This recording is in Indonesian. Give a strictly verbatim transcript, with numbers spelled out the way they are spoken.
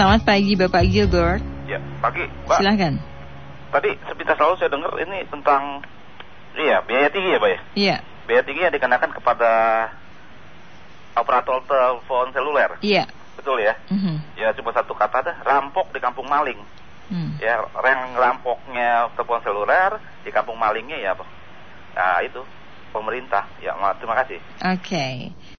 Selamat pagi Bapak Gilbert. Ya, pagi Mbak. Silahkan. Tadi sepintas lalu saya dengar ini tentang iya biaya tinggi ya Pak ya? Iya. Biaya tinggi yang dikenakan kepada operator telepon seluler. Iya. Betul ya? Mm-hmm. Ya cuma satu kata dah, rampok di kampung maling. Mm. Ya, yang rampoknya telepon seluler, di kampung malingnya ya apa? Nah itu pemerintah. Ya, terima kasih. Oke. Okay.